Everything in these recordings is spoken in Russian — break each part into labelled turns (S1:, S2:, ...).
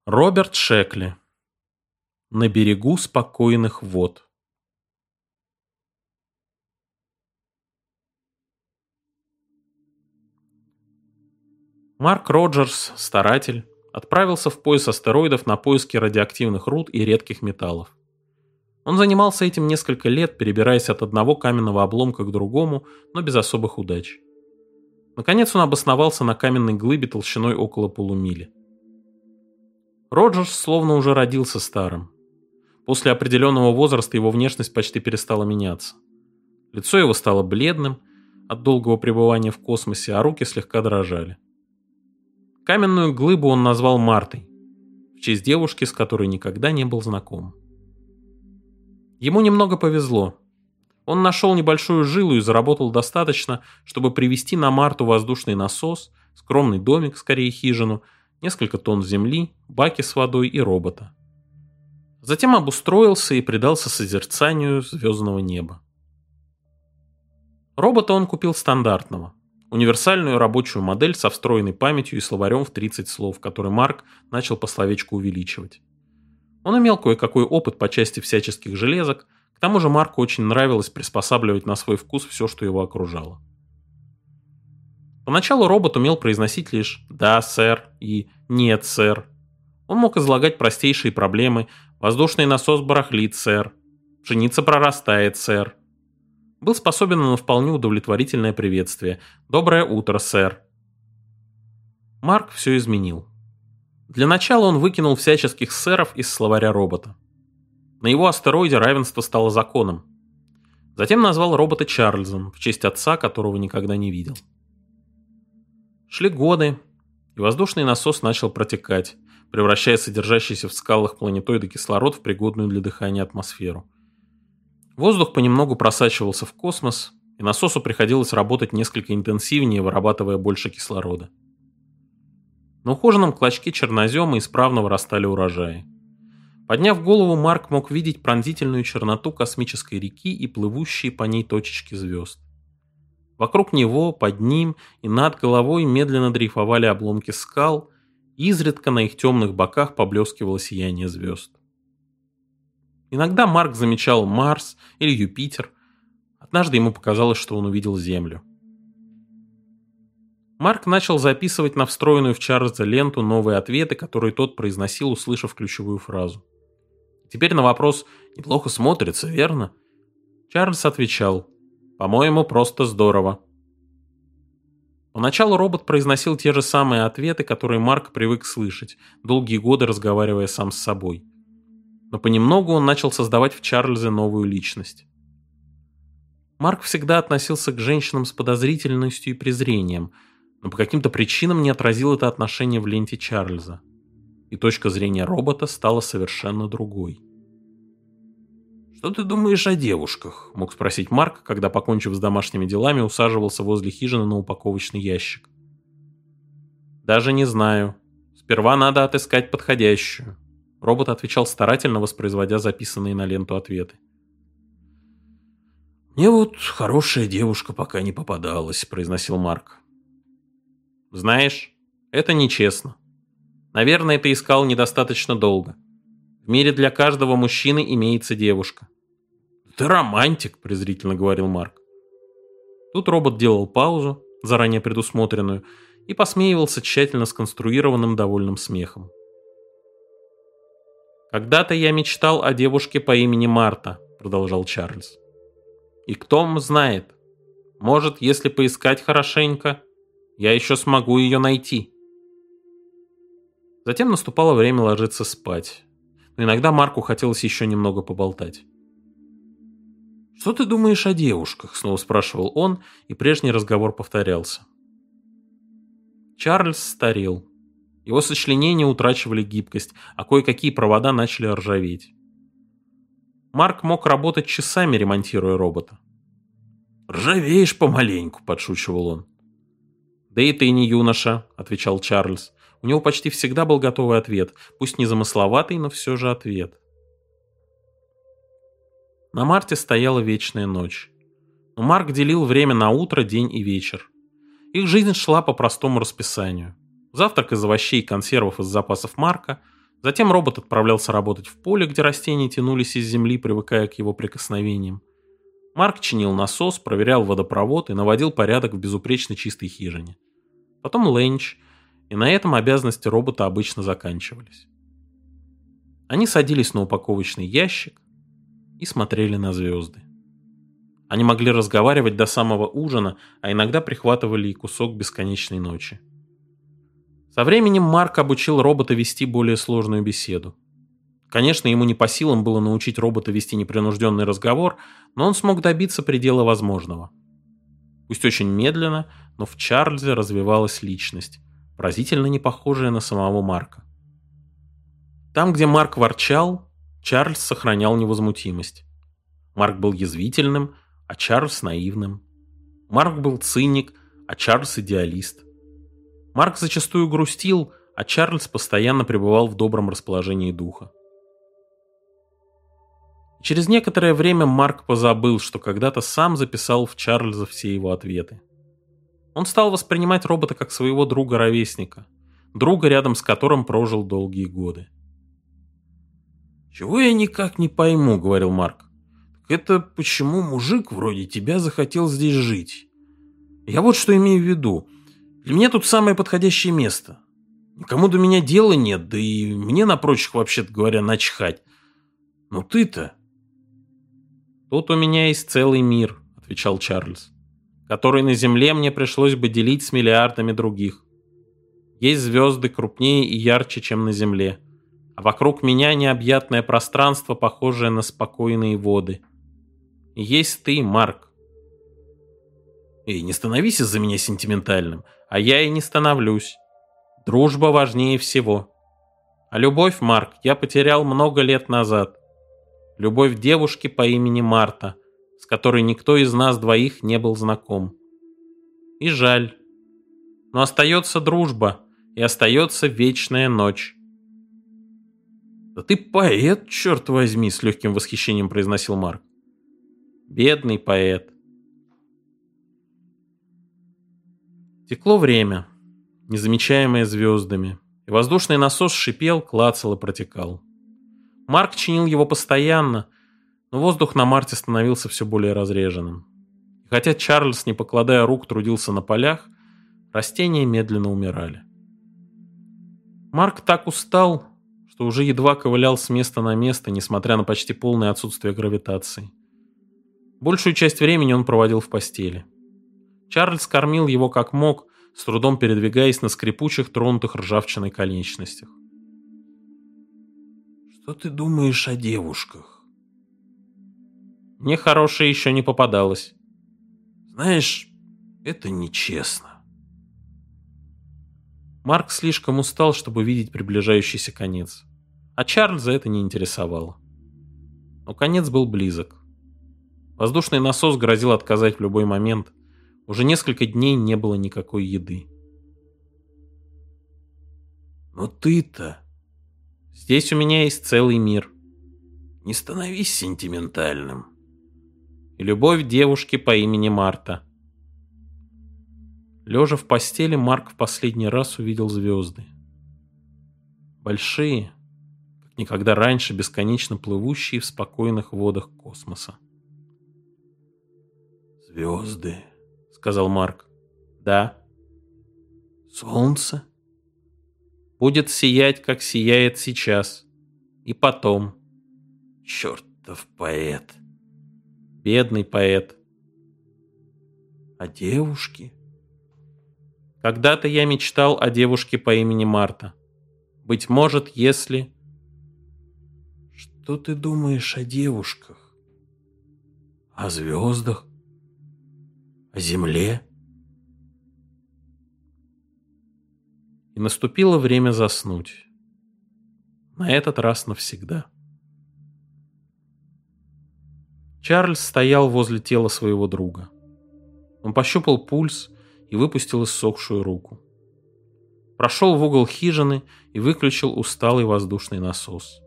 S1: Роберт Шекли. На берегу спокойных вод. Марк Роджерс, старатель, отправился в пояс астероидов на поиски радиоактивных руд и редких металлов. Он занимался этим несколько лет, перебираясь от одного каменного обломка к другому, но без особых удач. Наконец он обосновался на каменной глыбе толщиной около полумили. Роджерс словно уже родился старым. После определенного возраста его внешность почти перестала меняться. Лицо его стало бледным от долгого пребывания в космосе, а руки слегка дрожали. Каменную глыбу он назвал Мартой, в честь девушки, с которой никогда не был знаком. Ему немного повезло. Он нашел небольшую жилу и заработал достаточно, чтобы привезти на Марту воздушный насос, скромный домик, скорее хижину, несколько тонн земли, баки с водой и робота. Затем обустроился и предался созерцанию звездного неба. Робота он купил стандартного, универсальную рабочую модель со встроенной памятью и словарем в 30 слов, который Марк начал по словечку увеличивать. Он имел кое-какой опыт по части всяческих железок, к тому же Марку очень нравилось приспосабливать на свой вкус все, что его окружало. Поначалу робот умел произносить лишь «да, сэр» и «нет, сэр». Он мог излагать простейшие проблемы: «воздушный насос барахлит, сэр», «пшеница прорастает, сэр». Был способен на вполне удовлетворительное приветствие: «доброе утро, сэр». Марк все изменил. Для начала он выкинул всяческих сэров из словаря робота. На его астероиде равенство стало законом. Затем назвал робота Чарльзом, в честь отца, которого никогда не видел. Шли годы, и воздушный насос начал протекать, превращая содержащийся в скалах планетоида кислород в пригодную для дыхания атмосферу. Воздух понемногу просачивался в космос, и насосу приходилось работать несколько интенсивнее, вырабатывая больше кислорода. На ухоженном клочке чернозема исправно вырастали урожаи. Подняв голову, Марк мог видеть пронзительную черноту космической реки и плывущие по ней точечки звезд. Вокруг него, под ним и над головой медленно дрейфовали обломки скал, и изредка на их темных боках поблескивало сияние звезд. Иногда Марк замечал Марс или Юпитер. Однажды ему показалось, что он увидел Землю. Марк начал записывать на встроенную в Чарльза ленту новые ответы, которые тот произносил, услышав ключевую фразу. Теперь на вопрос «неплохо смотрится, верно?» Чарльз отвечал: «По-моему, просто здорово». Поначалу робот произносил те же самые ответы, которые Марк привык слышать, долгие годы разговаривая сам с собой. Но понемногу он начал создавать в Чарльзе новую личность. Марк всегда относился к женщинам с подозрительностью и презрением, но по каким-то причинам не отразил это отношение в ленте Чарльза. И точка зрения робота стала совершенно другой. «Что ты думаешь о девушках?» — мог спросить Марк, когда, покончив с домашними делами, усаживался возле хижины на упаковочный ящик. «Даже не знаю. Сперва надо отыскать подходящую». Робот отвечал старательно, воспроизводя записанные на ленту ответы. «Мне вот хорошая девушка пока не попадалась», — произносил Марк. «Знаешь, это нечестно. Наверное, ты искал недостаточно долго. В мире для каждого мужчины имеется девушка». «Ты романтик», — презрительно говорил Марк. Тут робот делал паузу, заранее предусмотренную, и посмеивался тщательно сконструированным довольным смехом. «Когда-то я мечтал о девушке по имени Марта», — продолжал Чарльз. «И кто знает, может, если поискать хорошенько, я еще смогу ее найти». Затем наступало время ложиться спать, но иногда Марку хотелось еще немного поболтать. «Что ты думаешь о девушках?» — снова спрашивал он, и прежний разговор повторялся. Чарльз старел. Его сочленения утрачивали гибкость, а кое-какие провода начали ржаветь. Марк мог работать часами, ремонтируя робота. «Ржавеешь помаленьку», — подшучивал он. «Да и ты не юноша», — отвечал Чарльз. У него почти всегда был готовый ответ, пусть незамысловатый, но все же ответ. На Марте стояла вечная ночь. Но Марк делил время на утро, день и вечер. Их жизнь шла по простому расписанию. Завтрак из овощей и консервов из запасов Марка, Затем робот отправлялся работать в поле, где растения тянулись из земли, привыкая к его прикосновениям. Марк чинил насос, проверял водопровод и наводил порядок в безупречно чистой хижине. Потом ленч, и на этом обязанности робота обычно заканчивались. Они садились на упаковочный ящик и смотрели на звезды. Они могли разговаривать до самого ужина, а иногда прихватывали и кусок бесконечной ночи. Со временем Марк обучил робота вести более сложную беседу. Конечно, ему не по силам было научить робота вести непринужденный разговор, но он смог добиться предела возможного. Пусть очень медленно, но в Чарльзе развивалась личность, поразительно не похожая на самого Марка. Там, где Марк ворчал, Чарльз сохранял невозмутимость. Марк был язвительным, а Чарльз наивным. Марк был циник, а Чарльз идеалист. Марк зачастую грустил, а Чарльз постоянно пребывал в добром расположении духа. Через некоторое время Марк позабыл, что когда-то сам записал в Чарльза все его ответы. Он стал воспринимать робота как своего друга-ровесника, друга, рядом с которым прожил долгие годы. «Чего я никак не пойму», — говорил Марк, — «так это почему мужик вроде тебя захотел здесь жить? Я вот что имею в виду. Для меня тут самое подходящее место. Никому до меня дела нет, да и мне на прочих, вообще-то говоря, начхать. Но ты-то...» «Тут у меня есть целый мир», — отвечал Чарльз, «который на Земле мне пришлось бы делить с миллиардами других. Есть звезды крупнее и ярче, чем на Земле, а вокруг меня необъятное пространство, похожее на спокойные воды. И есть ты, Марк». «Эй, не становись из-за меня сентиментальным». «А я и не становлюсь. Дружба важнее всего. А любовь, Марк, я потерял много лет назад. Любовь девушки по имени Марта, с которой никто из нас двоих не был знаком. И жаль. Но остается дружба, и остается вечная ночь». «Да ты поэт, черт возьми», — с легким восхищением произносил Марк. «Бедный поэт». Текло время, незамечаемое звездами, и воздушный насос шипел, клацал и протекал. Марк чинил его постоянно, но воздух на Марте становился все более разреженным. И хотя Чарльз, не покладая рук, трудился на полях, растения медленно умирали. Марк так устал, что уже едва ковылял с места на место, несмотря на почти полное отсутствие гравитации. Большую часть времени он проводил в постели. Чарльз кормил его как мог, с трудом передвигаясь на скрипучих, тронутых ржавчиной конечностях. «Что ты думаешь о девушках?» «Мне хорошее еще не попадалось». «Знаешь, это нечестно». Марк слишком устал, чтобы видеть приближающийся конец, а Чарльза это не интересовало. Но конец был близок. Воздушный насос грозил отказать в любой момент. Уже несколько дней не было никакой еды. «Но ты-то...» «Здесь у меня есть целый мир». «Не становись сентиментальным». «И любовь девушки по имени Марта». Лежа в постели, Марк в последний раз увидел звезды. Большие, как никогда раньше, бесконечно плывущие в спокойных водах космоса. «Звезды», — сказал Марк. «Да». «Солнце?» «Будет сиять, как сияет сейчас. И потом». «Чертов поэт». «Бедный поэт». «А девушки?» «Когда-то я мечтал о девушке по имени Марта. Быть может, если...» «Что ты думаешь о девушках? О звездах? О земле?» И наступило время заснуть. На этот раз навсегда. Чарльз стоял возле тела своего друга. Он пощупал пульс и выпустил иссохшую руку. Прошел в угол хижины и выключил усталый воздушный насос.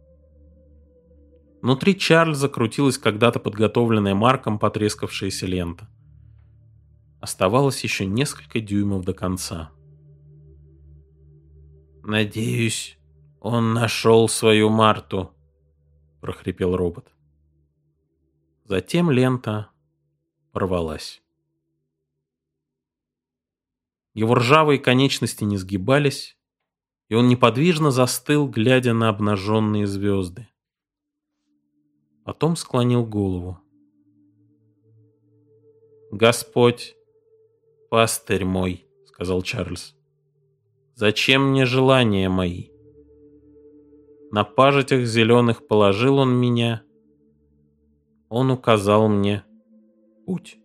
S1: Внутри Чарльза крутилась когда-то подготовленная Марком потрескавшаяся лента. Оставалось еще несколько дюймов до конца. «Надеюсь, «Он нашел свою Марту», — прохрипел робот. Затем лента порвалась. Его ржавые конечности не сгибались, и он неподвижно застыл, глядя на обнаженные звезды. Потом склонил голову. «Господь, пастырь мой», — сказал Чарльз, — «зачем мне желания мои? На пажитях зеленых положил он меня, он указал мне путь».